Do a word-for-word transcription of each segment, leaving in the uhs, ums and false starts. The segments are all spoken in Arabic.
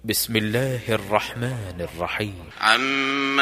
بسم الله الرحمن الرحيم. عم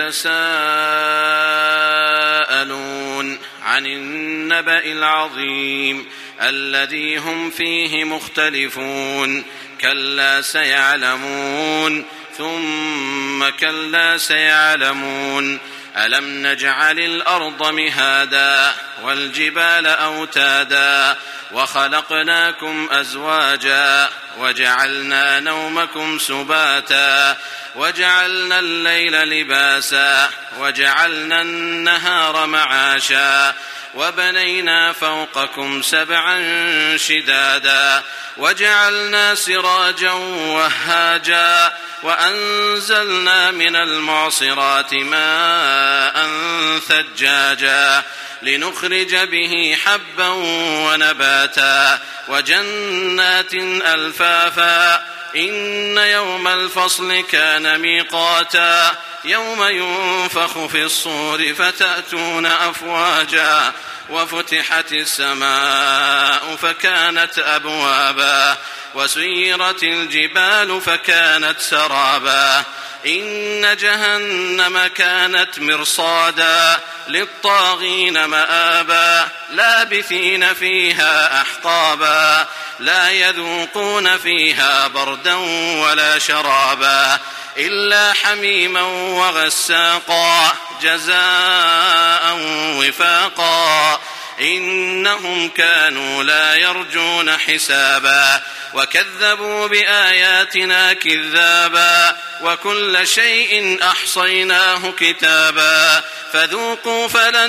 يتساءلون عن النبأ العظيم الذي هم فيه مختلفون كلا سيعلمون ثم كلا سيعلمون ألم نجعل الأرض مهادا والجبال أوتادا وخلقناكم أزواجا وجعلنا نومكم سباتا وجعلنا الليل لباسا وجعلنا النهار معاشا وبنينا فوقكم سبعا شدادا وجعلنا سراجا وهاجا وأنزلنا من المعصرات ماء ثجاجا لنخرج به حبا ونباتا وجنات ألفافا إن يوم الفصل كان ميقاتا يوم ينفخ في الصور فتأتون أفواجا وفتحت السماء فكانت أبوابا وسيرت الجبال فكانت سرابا إن جهنم كانت مرصادا للطاغين مآبا لابثين فيها أحقابا لا يذوقون فيها بردا ولا شرابا إلا حميما وغساقا جزاء وفاقا إنهم كانوا لا يرجون حسابا وكذبوا بآياتنا كذابا وكل شيء أحصيناه كتابا فذوقوا فلن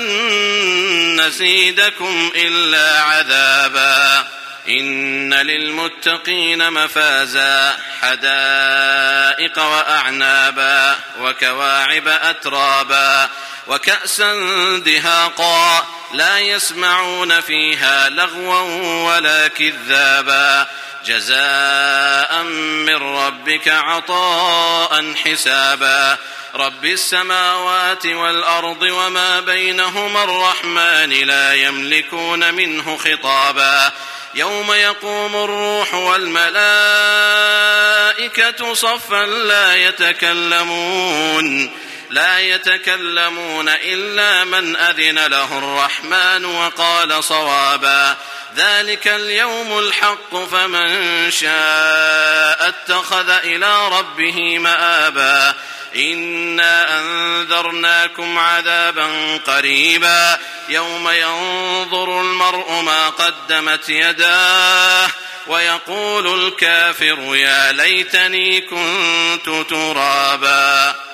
نزيدكم إلا عذابا إن للمتقين مفازا حدائق وأعنابا وكواعب أترابا وكأسا دهاقا لا يسمعون فيها لغوا ولا كذابا جزاء من ربك عطاء حسابا رب السماوات والأرض وما بينهما الرحمن لا يملكون منه خطابا يوم يقوم الروح والملائكة صفا لا يتكلمون لا يتكلمون إلا من أذن له الرحمن وقال صوابا ذلك اليوم الحق فمن شاء اتخذ إلى ربه مآبا إنا أنذرناكم عذابا قريبا يوم ينظر المرء ما قدمت يداه ويقول الكافر يا ليتني كنت ترابا.